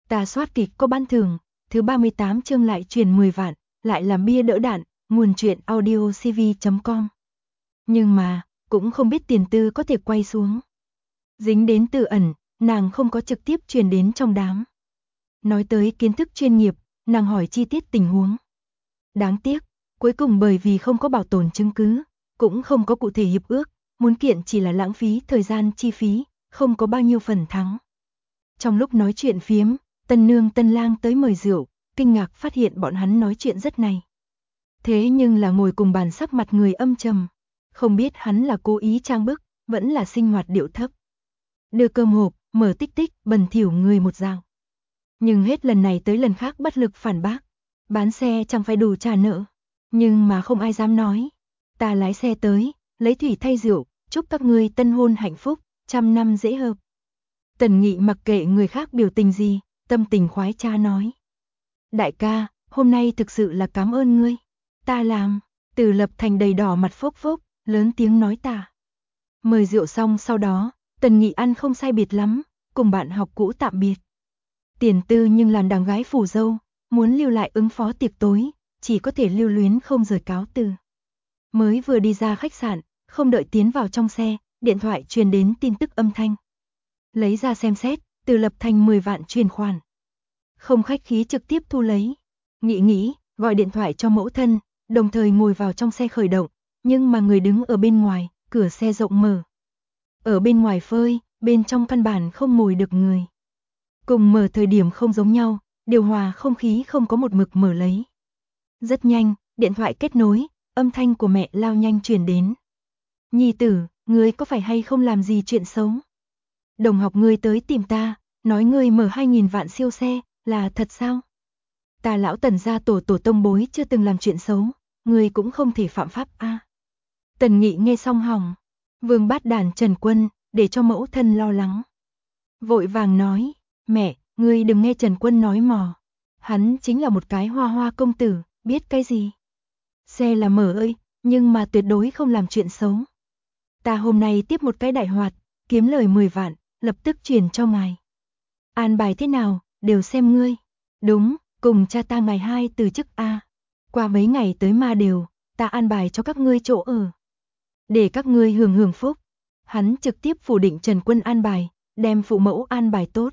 Ta soát kịch có ban thưởng, thứ 38 chương lại truyền 10 vạn, lại làm bia đỡ đạn, nguồn truyện audiocv.com. Nhưng mà, cũng không biết tiền tư có thể quay xuống. Dính đến Từ Ẩn, nàng không có trực tiếp truyền đến trong đám. Nói tới kiến thức chuyên nghiệp, nàng hỏi chi tiết tình huống. Đáng tiếc, cuối cùng bởi vì không có bảo tồn chứng cứ, cũng không có cụ thể hiệp ước, muốn kiện chỉ là lãng phí thời gian chi phí, không có bao nhiêu phần thắng. Trong lúc nói chuyện phiếm, Tân Nương Tân Lang tới mời rượu, kinh ngạc phát hiện bọn hắn nói chuyện rất này. Thế nhưng là ngồi cùng bàn sắc mặt người âm trầm, không biết hắn là cố ý trang bức, vẫn là sinh hoạt điệu thấp. Đưa cơm hộp, mở tích tích, bẩn thỉu người một dạng. Nhưng hết lần này tới lần khác bất lực phản bác, bán xe chẳng phải đủ trả nợ, nhưng mà không ai dám nói. Ta lái xe tới, lấy thủy thay rượu, chúc các ngươi tân hôn hạnh phúc, 100 năm dễ hợp. Tần Nghị mặc kệ người khác biểu tình gì, tâm tình khoái trá nói. Đại ca, hôm nay thực sự là cảm ơn ngươi. Ta làm. Từ Lập Thành đầy đỏ mặt phốc phốc, lớn tiếng nói ta. Mời rượu xong sau đó, Tần Nghị ăn không sai biệt lắm, cùng bạn học cũ tạm biệt. Tiền tư nhưng làm đàn gái phủ dâu, muốn lưu lại ứng phó tiệc tối, chỉ có thể lưu luyến không rời cáo từ. Mới vừa đi ra khách sạn, không đợi tiến vào trong xe, điện thoại truyền đến tin tức âm thanh. Lấy ra xem xét, Từ Lập Thành 10 vạn chuyển khoản. Không khách khí trực tiếp thu lấy. Nghĩ, gọi điện thoại cho mẫu thân, đồng thời ngồi vào trong xe khởi động, nhưng mà người đứng ở bên ngoài, cửa xe rộng mở. Ở bên ngoài phơi, bên trong căn bản không ngồi được người. Cùng mở thời điểm không giống nhau, điều hòa không khí không có một mực mở lấy. Rất nhanh, điện thoại kết nối, âm thanh của mẹ lao nhanh truyền đến. Nhi tử, ngươi có phải hay không làm gì chuyện xấu? Đồng học ngươi tới tìm ta, nói ngươi mở 2.000 vạn siêu xe, là thật sao? Ta lão Tần gia tổ tông bối chưa từng làm chuyện xấu, ngươi cũng không thể phạm pháp a. Tần Nghị nghe xong hỏng, Vương Bát Đàn Trần Quân, để cho mẫu thân lo lắng. Vội vàng nói, mẹ, ngươi đừng nghe Trần Quân nói mò. Hắn chính là một cái hoa hoa công tử, biết cái gì? Xe là mở ơi, nhưng mà tuyệt đối không làm chuyện xấu. Ta hôm nay tiếp một cái đại hoạt, kiếm lời 10 vạn, lập tức chuyển cho ngài. An bài thế nào, đều xem ngươi. Đúng, cùng cha ta ngày 2 từ chức A. Qua mấy ngày tới Ma Đều, ta an bài cho các ngươi chỗ ở. Để các ngươi hưởng phúc. Hắn trực tiếp phủ định Trần Quân an bài, đem phụ mẫu an bài tốt.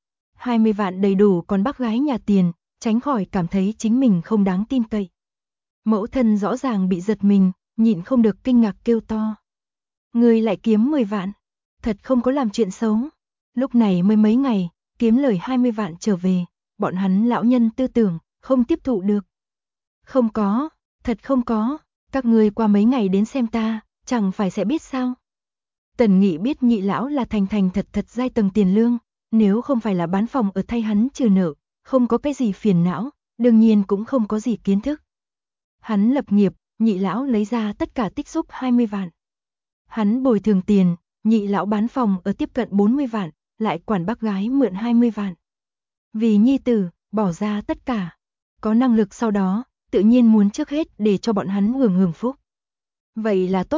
20 vạn đầy đủ còn bác gái nhà tiền, tránh khỏi cảm thấy chính mình không đáng tin cậy. Mẫu thân rõ ràng bị giật mình, nhịn không được kinh ngạc kêu to. Ngươi lại kiếm 10 vạn, thật không có làm chuyện xấu. Lúc này mới mấy ngày, kiếm lời 20 vạn trở về, bọn hắn lão nhân tư tưởng, không tiếp thụ được. Không có, thật không có, các ngươi qua mấy ngày đến xem ta, chẳng phải sẽ biết sao. Tần Nghị biết Nhị lão là thành thật giai tầng tiền lương, nếu không phải là bán phòng ở thay hắn trừ nợ, không có cái gì phiền não, đương nhiên cũng không có gì kiến thức. Hắn lập nghiệp, Nhị lão lấy ra tất cả tích xúc 20 vạn. Hắn bồi thường tiền, Nhị lão bán phòng ở tiếp cận 40 vạn, lại quản bác gái mượn 20 vạn. Vì nhi tử, bỏ ra tất cả. Có năng lực sau đó, tự nhiên muốn trước hết để cho bọn hắn hưởng phúc. Vậy là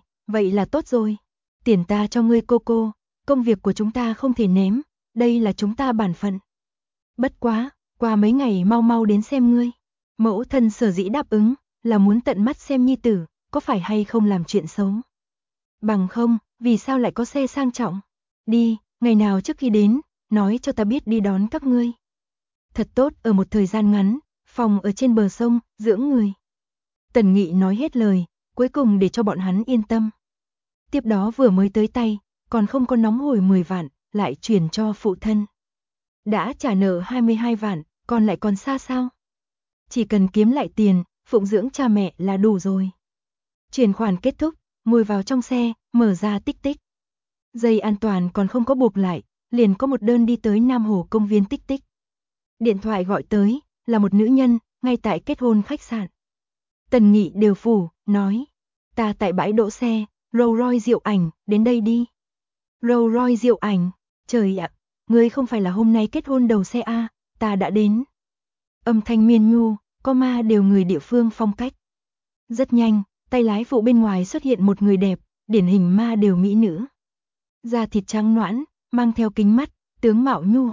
tốt rồi. Tiền ta cho ngươi cô, công việc của chúng ta không thể ném, đây là chúng ta bản phận. Bất quá, qua mấy ngày mau đến xem ngươi. Mẫu thân sở dĩ đáp ứng, là muốn tận mắt xem nhi tử, có phải hay không làm chuyện xấu. Bằng không, vì sao lại có xe sang trọng? Đi, ngày nào trước khi đến, nói cho ta biết đi đón các ngươi. Thật tốt ở một thời gian ngắn, phòng ở trên bờ sông, dưỡng người. Tần Nghị nói hết lời, cuối cùng để cho bọn hắn yên tâm. Tiếp đó vừa mới tới tay, còn không có nóng hổi 10 vạn, lại chuyển cho phụ thân. Đã trả nợ 22 vạn, còn lại còn xa sao? Chỉ cần kiếm lại tiền, phụng dưỡng cha mẹ là đủ rồi. Chuyển khoản kết thúc, ngồi vào trong xe, mở ra tích tích. Dây an toàn còn không có buộc lại, liền có một đơn đi tới Nam Hồ công viên tích tích. Điện thoại gọi tới, là một nữ nhân, ngay tại kết hôn khách sạn. Tần Nghị đều phủ, nói, ta tại bãi đỗ xe, Rolls Royce Diệu Ảnh, đến đây đi. Rolls Royce Diệu Ảnh, trời ạ, ngươi không phải là hôm nay kết hôn đầu xe A, ta đã đến. Âm thanh miên nhu, có Ma Đều người địa phương phong cách. Rất nhanh, tay lái phụ bên ngoài xuất hiện một người đẹp, điển hình Ma Đều mỹ nữ. Da thịt trắng nõn, mang theo kính mắt, tướng mạo nhu hòa,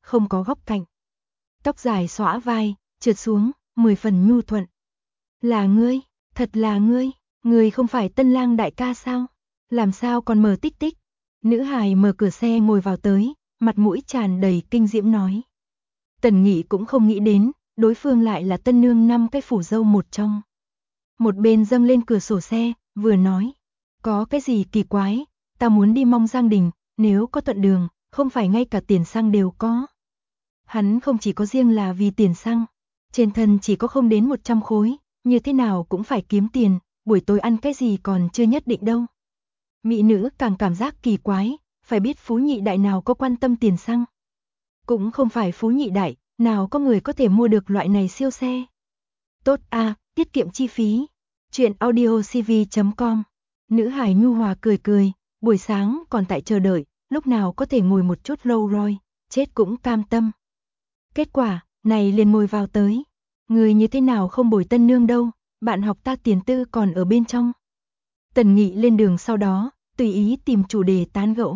không có góc cạnh. Tóc dài xõa vai, trượt xuống, 10 phần nhu thuận. Là ngươi, thật là ngươi không phải Tân Lang đại ca sao? Làm sao còn mở tích tích? Nữ hài mở cửa xe ngồi vào tới, mặt mũi tràn đầy kinh diễm nói. Tần Nghị cũng không nghĩ đến, đối phương lại là tân nương 5 cái phủ dâu một trong. Một bên dâng lên cửa sổ xe, vừa nói. Có cái gì kỳ quái, ta muốn đi Mong Giang Đình, nếu có thuận đường, không phải ngay cả tiền xăng đều có. Hắn không chỉ có riêng là vì tiền xăng, trên thân chỉ có không đến 100 khối, như thế nào cũng phải kiếm tiền, buổi tối ăn cái gì còn chưa nhất định đâu. Mỹ nữ càng cảm giác kỳ quái, phải biết phú nhị đại nào có quan tâm tiền xăng. Cũng không phải phú nhị đại, nào có người có thể mua được loại này siêu xe. Tốt a, tiết kiệm chi phí. Chuyện audiocv.com. Nữ hài nhu hòa cười cười, buổi sáng còn tại chờ đợi, lúc nào có thể ngồi một chút lâu rồi, chết cũng cam tâm. Kết quả, này liền ngồi vào tới. Người như thế nào không bồi tân nương đâu, bạn học ta tiền tư còn ở bên trong. Tần Nghị lên đường sau đó, tùy ý tìm chủ đề tán gẫu.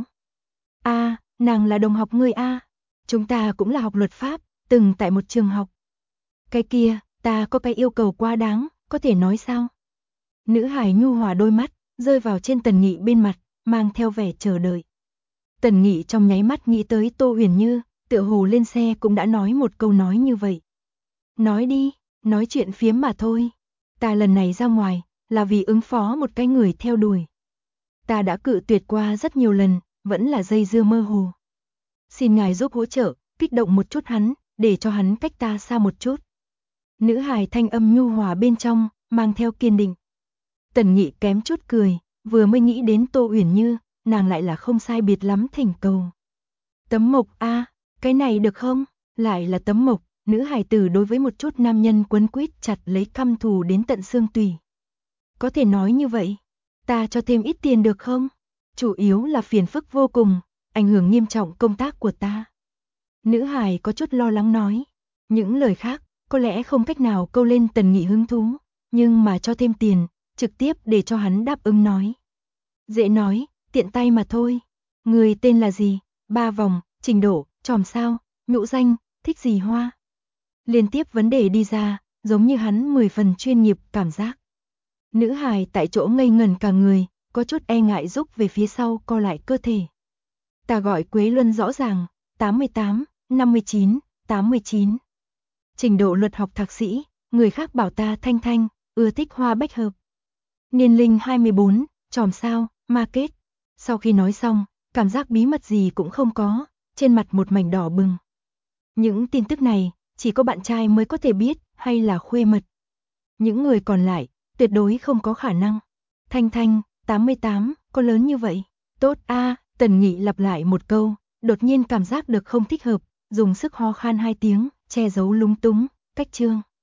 A, nàng là đồng học ngươi a. Chúng ta cũng là học luật pháp, từng tại một trường học. Cái kia, ta có cái yêu cầu quá đáng, có thể nói sao? Nữ hài nhu hòa đôi mắt, rơi vào trên Tần Nghị bên mặt, mang theo vẻ chờ đợi. Tần Nghị trong nháy mắt nghĩ tới Tô Huyền Như, tựa hồ lên xe cũng đã nói một câu nói như vậy. Nói đi, nói chuyện phiếm mà thôi. Ta lần này ra ngoài, là vì ứng phó một cái người theo đuổi. Ta đã cự tuyệt qua rất nhiều lần, vẫn là dây dưa mơ hồ. Xin ngài giúp hỗ trợ, kích động một chút hắn, để cho hắn cách ta xa một chút. Nữ hài thanh âm nhu hòa bên trong, mang theo kiên định. Tần Nghị kém chút cười, vừa mới nghĩ đến Tô Uyển Như, nàng lại là không sai biệt lắm thỉnh cầu. Tấm mộc a, cái này được không? Lại là tấm mộc, nữ hài tử đối với một chút nam nhân quấn quýt chặt lấy căm thù đến tận xương tủy. Có thể nói như vậy, ta cho thêm ít tiền được không? Chủ yếu là phiền phức vô cùng, ảnh hưởng nghiêm trọng công tác của ta. Nữ hài có chút lo lắng nói, những lời khác có lẽ không cách nào câu lên Tần Nghị hứng thú, nhưng mà cho thêm tiền, trực tiếp để cho hắn đáp ứng nói. Dễ nói, tiện tay mà thôi. Người tên là gì? 3 vòng, trình độ, tròm sao, nhũ danh, thích gì hoa? Liên tiếp vấn đề đi ra, giống như hắn 10 phần chuyên nghiệp cảm giác. Nữ hài tại chỗ ngây ngẩn cả người, có chút e ngại rúc về phía sau co lại cơ thể. Ta gọi Quế Luân rõ ràng, 88, 59, 89. Trình độ luật học thạc sĩ, người khác bảo ta Thanh Thanh, ưa thích hoa bách hợp. Niên linh 24, tròm sao, ma kết. Sau khi nói xong, cảm giác bí mật gì cũng không có, trên mặt một mảnh đỏ bừng. Những tin tức này, chỉ có bạn trai mới có thể biết, hay là khuê mật. Những người còn lại, tuyệt đối không có khả năng. Thanh Thanh, 88, có lớn như vậy? Tốt a, Tần Nghị lặp lại một câu, đột nhiên cảm giác được không thích hợp, dùng sức ho khan 2 tiếng, che giấu lúng túng, cách chương.